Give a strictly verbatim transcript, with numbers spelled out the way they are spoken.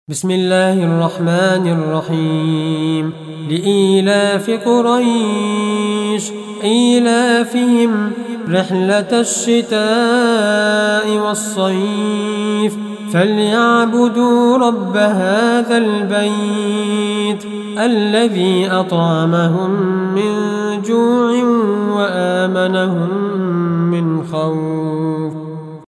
بسم الله الرحمن الرحيم لإيلاف قريش إيلافهم رحلة الشتاء والصيف فليعبدوا رب هذا البيت الذي أطعمهم من جوع وآمنهم من خوف.